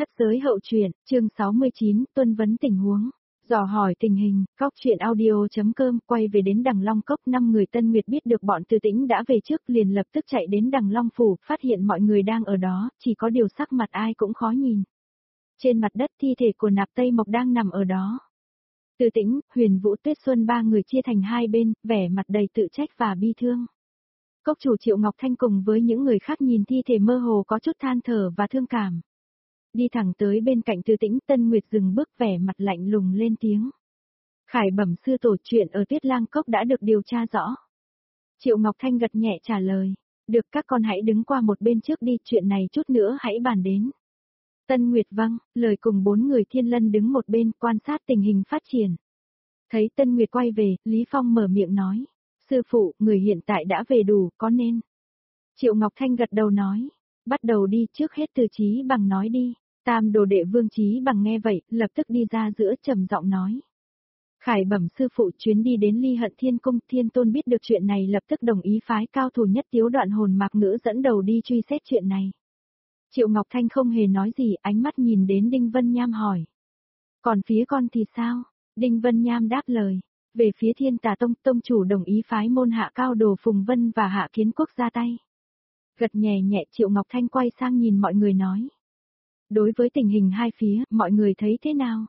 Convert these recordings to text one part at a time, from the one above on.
Thất giới hậu truyện, chương 69, tuân vấn tình huống. Dò hỏi tình hình, góc chuyện audio.com quay về đến Đằng Long Cốc. 5 người Tân Nguyệt biết được bọn Từ Tĩnh đã về trước liền lập tức chạy đến Đằng Long Phủ, phát hiện mọi người đang ở đó, chỉ có điều sắc mặt ai cũng khó nhìn. Trên mặt đất thi thể của Nạp Tây Mộc đang nằm ở đó. Từ Tĩnh, Huyền Vũ, Tuyết Xuân ba người chia thành hai bên, vẻ mặt đầy tự trách và bi thương. Cốc chủ Triệu Ngọc Thanh cùng với những người khác nhìn thi thể mơ hồ có chút than thở và thương cảm. Đi thẳng tới bên cạnh Từ Tĩnh, Tân Nguyệt dừng bước vẻ mặt lạnh lùng lên tiếng. Khải bẩm sư tổ, chuyện ở Tuyết Lang Cốc đã được điều tra rõ. Triệu Ngọc Thanh gật nhẹ trả lời. Được, các con hãy đứng qua một bên trước đi, chuyện này chút nữa hãy bàn đến. Tân Nguyệt vâng, lời cùng 4 người Thiên Lân đứng một bên quan sát tình hình phát triển. Thấy Tân Nguyệt quay về, Lý Phong mở miệng nói. Sư phụ, người hiện tại đã về đủ, có nên? Triệu Ngọc Thanh gật đầu nói. Bắt đầu đi, trước hết Từ Chí Bằng nói đi. Tam đồ đệ Vương Chí Bằng nghe vậy, lập tức đi ra giữa trầm giọng nói. Khải bẩm sư phụ, chuyến đi đến Ly Hận Thiên Cung, Thiên Tôn biết được chuyện này lập tức đồng ý phái cao thủ nhất Tiếu Đoạn Hồn Mạc Ngữ dẫn đầu đi truy xét chuyện này. Triệu Ngọc Thanh không hề nói gì, ánh mắt nhìn đến Đinh Vân Nham hỏi. Còn phía con thì sao? Đinh Vân Nham đáp lời. Về phía Thiên Tà Tông, tông chủ đồng ý phái môn hạ cao đồ Phùng Vân và Hạ Kiến Quốc ra tay. Gật nhẹ nhẹ, Triệu Ngọc Thanh quay sang nhìn mọi người nói. Đối với tình hình hai phía, mọi người thấy thế nào?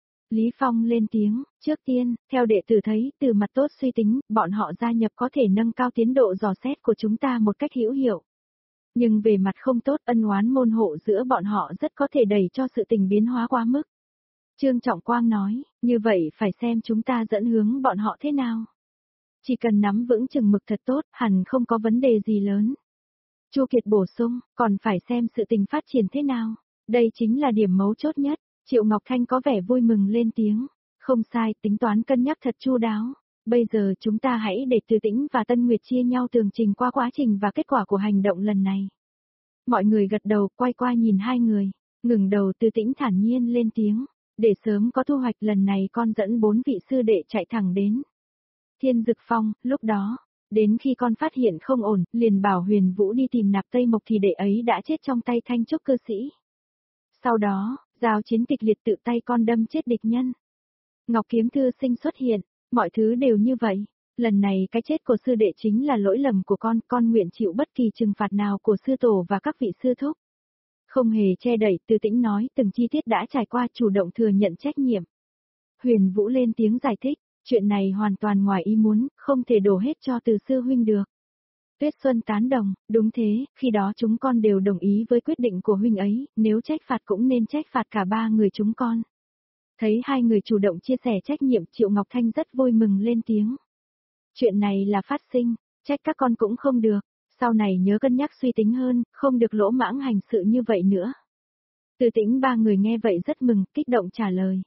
Lý Phong lên tiếng, trước tiên, theo đệ tử thấy, từ mặt tốt suy tính, bọn họ gia nhập có thể nâng cao tiến độ dò xét của chúng ta một cách hữu hiệu. Nhưng về mặt không tốt, ân oán môn hộ giữa bọn họ rất có thể đẩy cho sự tình biến hóa quá mức. Trương Trọng Quang nói, như vậy phải xem chúng ta dẫn hướng bọn họ thế nào. Chỉ cần nắm vững chừng mực thật tốt, hẳn không có vấn đề gì lớn. Chu Kiệt bổ sung, còn phải xem sự tình phát triển thế nào. Đây chính là điểm mấu chốt nhất. Triệu Ngọc Thanh có vẻ vui mừng lên tiếng. Không sai, tính toán cân nhắc thật chu đáo. Bây giờ chúng ta hãy để Từ Tĩnh và Tân Nguyệt chia nhau tường trình qua quá trình và kết quả của hành động lần này. Mọi người gật đầu, quay qua nhìn hai người. Ngừng đầu, Từ Tĩnh thản nhiên lên tiếng. Để sớm có thu hoạch, lần này con dẫn 4 vị sư đệ chạy thẳng đến Thiên Dực Phong. Lúc đó, đến khi con phát hiện không ổn, liền bảo Huyền Vũ đi tìm Nạp Tây Mộc thì đệ ấy đã chết trong tay Thanh Trúc cơ sĩ. Sau đó, giao chiến kịch liệt, tự tay con đâm chết địch nhân. Ngọc Kiếm Thư Sinh xuất hiện, mọi thứ đều như vậy. Lần này cái chết của sư đệ chính là lỗi lầm của con nguyện chịu bất kỳ trừng phạt nào của sư tổ và các vị sư thúc. Không hề che đậy, Từ Tĩnh nói từng chi tiết đã trải qua, chủ động thừa nhận trách nhiệm. Huyền Vũ lên tiếng giải thích, chuyện này hoàn toàn ngoài ý muốn, không thể đổ hết cho Từ sư huynh được. Tuyết Xuân tán đồng, đúng thế, khi đó chúng con đều đồng ý với quyết định của huynh ấy, nếu trách phạt cũng nên trách phạt cả 3 người chúng con. Thấy hai người chủ động chia sẻ trách nhiệm, Triệu Ngọc Thanh rất vui mừng lên tiếng. Chuyện này là phát sinh, trách các con cũng không được, sau này nhớ cân nhắc suy tính hơn, không được lỗ mãng hành sự như vậy nữa. Từ Tĩnh 3 người nghe vậy rất mừng, kích động trả lời.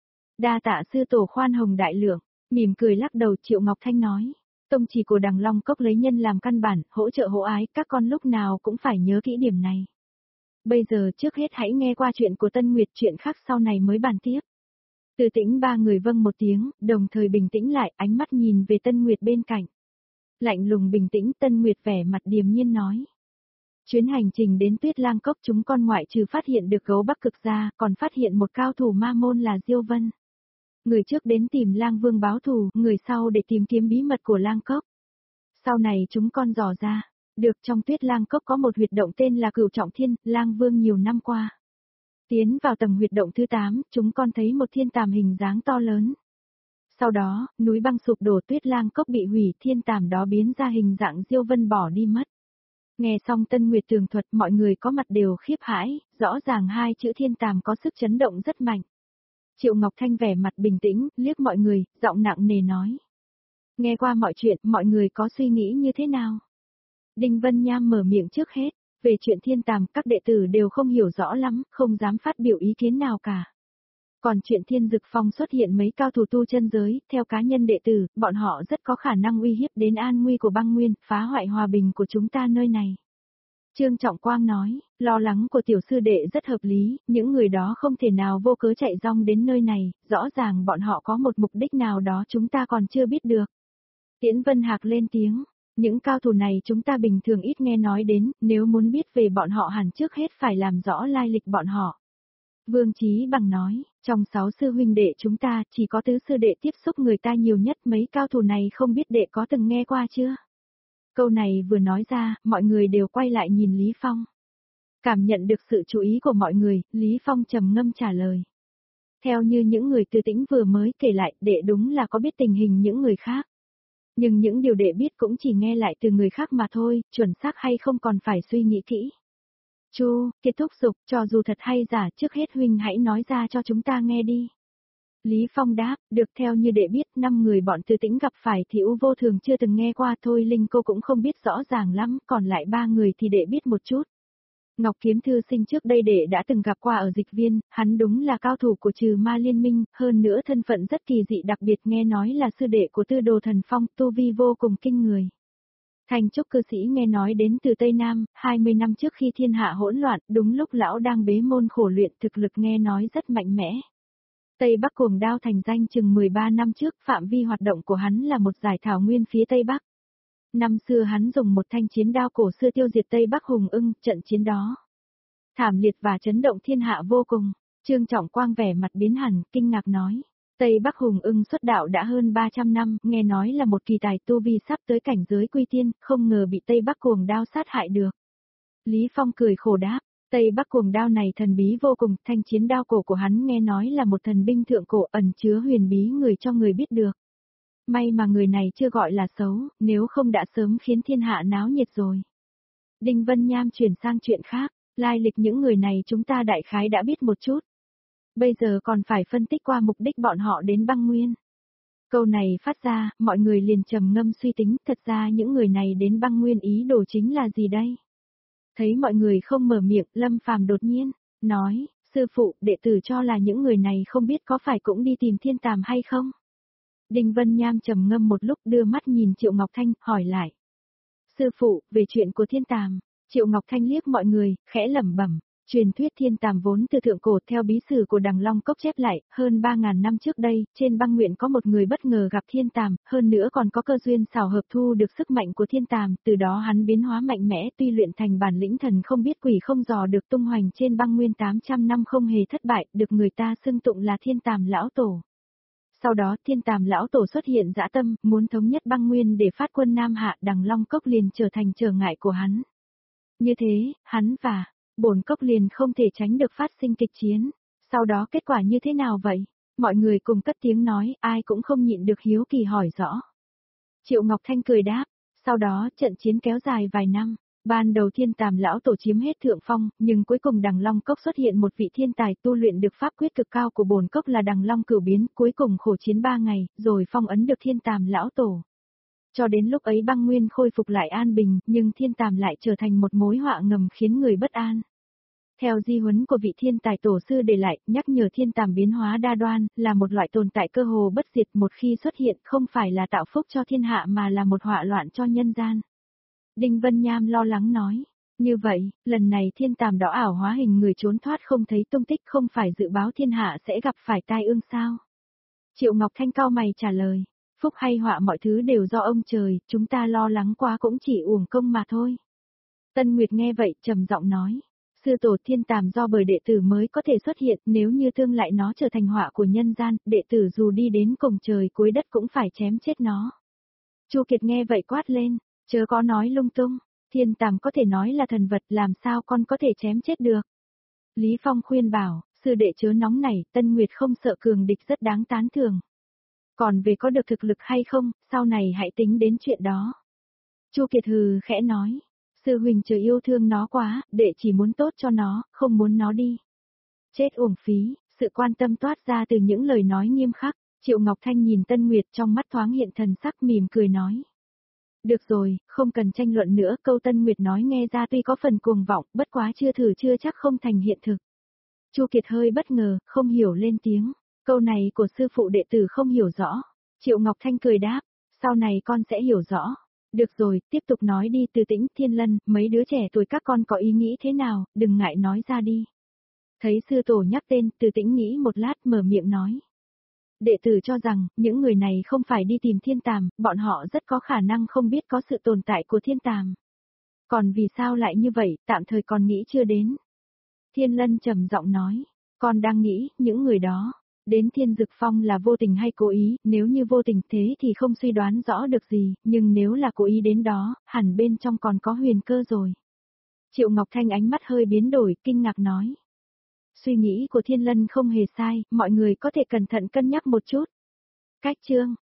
Đa tạ sư tổ khoan hồng đại lượng, mỉm cười lắc đầu, Triệu Ngọc Thanh nói. Tông chỉ của Đằng Long Cốc lấy nhân làm căn bản, hỗ trợ hỗ ái, các con lúc nào cũng phải nhớ kỹ điểm này. Bây giờ trước hết hãy nghe qua chuyện của Tân Nguyệt, chuyện khác sau này mới bàn tiếp. Từ Tĩnh 3 người vâng một tiếng, đồng thời bình tĩnh lại, ánh mắt nhìn về Tân Nguyệt bên cạnh. Lạnh lùng bình tĩnh, Tân Nguyệt vẻ mặt điềm nhiên nói. Chuyến hành trình đến Tuyết Lang Cốc chúng con ngoại trừ phát hiện được gấu Bắc Cực ra, còn phát hiện một cao thủ ma môn là Diêu Vân. Người trước đến tìm Lang Vương báo thù, người sau để tìm kiếm bí mật của Lang Cốc. Sau này chúng con dò ra, được trong Tuyết Lang Cốc có một huyệt động tên là Cửu Trọng Thiên, Lang Vương nhiều năm qua. Tiến vào tầng huyệt động thứ 8, chúng con thấy một thiên tàm hình dáng to lớn. Sau đó, núi băng sụp đổ, Tuyết Lang Cốc bị hủy, thiên tàm đó biến ra hình dạng Diêu Vân bỏ đi mất. Nghe xong Tân Nguyệt tường thuật, mọi người có mặt đều khiếp hãi, rõ ràng hai chữ thiên tàm có sức chấn động rất mạnh. Triệu Ngọc Thanh vẻ mặt bình tĩnh, liếc mọi người, giọng nặng nề nói. Nghe qua mọi chuyện, mọi người có suy nghĩ như thế nào? Đinh Vân Nham mở miệng trước hết, về chuyện thiên tàm các đệ tử đều không hiểu rõ lắm, không dám phát biểu ý kiến nào cả. Còn chuyện Thiên Dực Phong xuất hiện mấy cao thủ tu chân giới, theo cá nhân đệ tử, bọn họ rất có khả năng uy hiếp đến an nguy của băng nguyên, phá hoại hòa bình của chúng ta nơi này. Trương Trọng Quang nói, lo lắng của tiểu sư đệ rất hợp lý, những người đó không thể nào vô cớ chạy rong đến nơi này, rõ ràng bọn họ có một mục đích nào đó chúng ta còn chưa biết được. Tiễn Vân Hạc lên tiếng, những cao thủ này chúng ta bình thường ít nghe nói đến, nếu muốn biết về bọn họ hẳn trước hết phải làm rõ lai lịch bọn họ. Vương Chí Bằng nói, trong 6 sư huynh đệ chúng ta chỉ có tứ sư đệ tiếp xúc người ta nhiều nhất, mấy cao thủ này không biết đệ có từng nghe qua chưa? Câu này vừa nói ra, mọi người đều quay lại nhìn Lý Phong. Cảm nhận được sự chú ý của mọi người, Lý Phong trầm ngâm trả lời. Theo như những người Từ Tĩnh vừa mới kể lại, đệ đúng là có biết tình hình những người khác. Nhưng những điều đệ biết cũng chỉ nghe lại từ người khác mà thôi, chuẩn xác hay không còn phải suy nghĩ kỹ. Chu, Kiệt thúc giục, cho dù thật hay giả, trước hết huynh hãy nói ra cho chúng ta nghe đi. Lý Phong đáp, được, theo như đệ biết, 5 người bọn Từ Tĩnh gặp phải thì U Vô Thường chưa từng nghe qua, thôi Linh cô cũng không biết rõ ràng lắm, còn lại 3 người thì đệ biết một chút. Ngọc Kiếm Thư Sinh trước đây đệ đã từng gặp qua ở dịch viên, hắn đúng là cao thủ của Trừ Ma Liên Minh, hơn nữa thân phận rất kỳ dị, đặc biệt nghe nói là sư đệ của Tư Đồ Thần Phong, tu vi vô cùng kinh người. Thành Trúc cư sĩ nghe nói đến từ Tây Nam, 20 năm trước khi thiên hạ hỗn loạn, đúng lúc lão đang bế môn khổ luyện, thực lực nghe nói rất mạnh mẽ. Tây Bắc Cuồng Đao thành danh chừng 13 năm trước, phạm vi hoạt động của hắn là một dải thảo nguyên phía Tây Bắc. Năm xưa hắn dùng một thanh chiến đao cổ xưa tiêu diệt Tây Bắc Hùng Ưng, trận chiến đó thảm liệt và chấn động thiên hạ vô cùng. Trương Trọng Quang vẻ mặt biến hẳn, kinh ngạc nói. Tây Bắc Hùng Ưng xuất đạo đã hơn 300 năm, nghe nói là một kỳ tài tu vi sắp tới cảnh giới quy tiên, không ngờ bị Tây Bắc Cuồng Đao sát hại được. Lý Phong cười khổ đáp, Tây Bắc Cuồng Đao này thần bí vô cùng, thanh chiến đao cổ của hắn nghe nói là một thần binh thượng cổ ẩn chứa huyền bí người cho người biết được. May mà người này chưa gọi là xấu, nếu không đã sớm khiến thiên hạ náo nhiệt rồi. Đinh Vân Nham chuyển sang chuyện khác, lai lịch những người này chúng ta đại khái đã biết một chút. Bây giờ còn phải phân tích qua mục đích bọn họ đến băng nguyên. Câu này phát ra, mọi người liền trầm ngâm suy tính, thật ra những người này đến băng nguyên ý đồ chính là gì đây? Thấy mọi người không mở miệng, Lâm Phàm đột nhiên nói, sư phụ, đệ tử cho là những người này không biết có phải cũng đi tìm thiên tàm hay không? Đinh Vân Nham trầm ngâm một lúc đưa mắt nhìn Triệu Ngọc Thanh, hỏi lại. Sư phụ, về chuyện của thiên tàm, Triệu Ngọc Thanh liếc mọi người, khẽ lẩm bẩm. Truyền thuyết thiên tàm vốn từ thượng cổ, theo bí sử của Đằng Long Cốc chép lại, hơn 3.000 năm trước đây, trên băng nguyện có một người bất ngờ gặp thiên tàm, hơn nữa còn có cơ duyên xảo hợp thu được sức mạnh của thiên tàm, từ đó hắn biến hóa mạnh mẽ, tuy luyện thành bản lĩnh thần không biết quỷ không dò được, tung hoành trên băng nguyên 800 năm không hề thất bại, được người ta xưng tụng là thiên tàm lão tổ. Sau đó thiên tàm lão tổ xuất hiện dã tâm, muốn thống nhất băng nguyên để phát quân Nam Hạ, Đằng Long Cốc liền trở thành trở ngại của hắn. Như thế, hắn và Bổn Cốc liền không thể tránh được phát sinh kịch chiến. Sau đó kết quả như thế nào vậy? Mọi người cùng cất tiếng nói, ai cũng không nhịn được hiếu kỳ hỏi rõ. Triệu Ngọc Thanh cười đáp, sau đó trận chiến kéo dài vài năm. Ban đầu thiên tàm lão tổ chiếm hết thượng phong, nhưng cuối cùng Đằng Long Cốc xuất hiện một vị thiên tài tu luyện được pháp quyết cực cao của Bổn Cốc là Đằng Long Cửu Biến, cuối cùng khổ chiến 3 ngày, rồi phong ấn được thiên tàm lão tổ. Cho đến lúc ấy băng nguyên khôi phục lại an bình, nhưng thiên tàm lại trở thành một mối họa ngầm khiến người bất an. Theo di huấn của vị thiên tài tổ sư để lại, nhắc nhở thiên tàm biến hóa đa đoan, là một loại tồn tại cơ hồ bất diệt, một khi xuất hiện không phải là tạo phúc cho thiên hạ mà là một họa loạn cho nhân gian. Đinh Vân Nham lo lắng nói, như vậy, lần này thiên tàm đó ảo hóa hình người trốn thoát không thấy tung tích, không phải dự báo thiên hạ sẽ gặp phải tai ương sao? Triệu Ngọc Thanh cau mày trả lời. Phúc hay họa mọi thứ đều do ông trời, chúng ta lo lắng quá cũng chỉ uổng công mà thôi. Tân Nguyệt nghe vậy trầm giọng nói, sư tổ thiên tàm do bởi đệ tử mới có thể xuất hiện, nếu như tương lại nó trở thành họa của nhân gian, đệ tử dù đi đến cùng trời cuối đất cũng phải chém chết nó. Chu Kiệt nghe vậy quát lên, chớ có nói lung tung, thiên tàm có thể nói là thần vật, làm sao con có thể chém chết được. Lý Phong khuyên bảo, sư đệ chớ nóng nảy, Tân Nguyệt không sợ cường địch rất đáng tán thưởng. Còn về có được thực lực hay không, sau này hãy tính đến chuyện đó. Chu Kiệt hừ khẽ nói, sư huynh trời yêu thương nó quá, đệ chỉ muốn tốt cho nó, không muốn nó đi. Chết uổng phí, sự quan tâm toát ra từ những lời nói nghiêm khắc, Triệu Ngọc Thanh nhìn Tân Nguyệt trong mắt thoáng hiện thần sắc mỉm cười nói. Được rồi, không cần tranh luận nữa, câu Tân Nguyệt nói nghe ra tuy có phần cuồng vọng, bất quá chưa thử chưa chắc không thành hiện thực. Chu Kiệt hơi bất ngờ, không hiểu lên tiếng. Câu này của sư phụ đệ tử không hiểu rõ. Triệu Ngọc Thanh cười đáp, sau này con sẽ hiểu rõ. Được rồi, tiếp tục nói đi. Từ Tĩnh, Thiên Lân, mấy đứa trẻ tuổi các con có ý nghĩ thế nào, đừng ngại nói ra đi. Thấy sư tổ nhắc tên, Từ Tĩnh nghĩ một lát mở miệng nói. Đệ tử cho rằng, những người này không phải đi tìm thiên tàm, bọn họ rất có khả năng không biết có sự tồn tại của thiên tàm. Còn vì sao lại như vậy, tạm thời còn nghĩ chưa đến. Thiên Lân trầm giọng nói. Con đang nghĩ, những người đó, đến Thiên Dực Phong là vô tình hay cố ý, nếu như vô tình thế thì không suy đoán rõ được gì, nhưng nếu là cố ý đến đó, hẳn bên trong còn có huyền cơ rồi. Triệu Ngọc Thanh ánh mắt hơi biến đổi, kinh ngạc nói. Suy nghĩ của Thiên Lân không hề sai, mọi người có thể cẩn thận cân nhắc một chút. Cách chương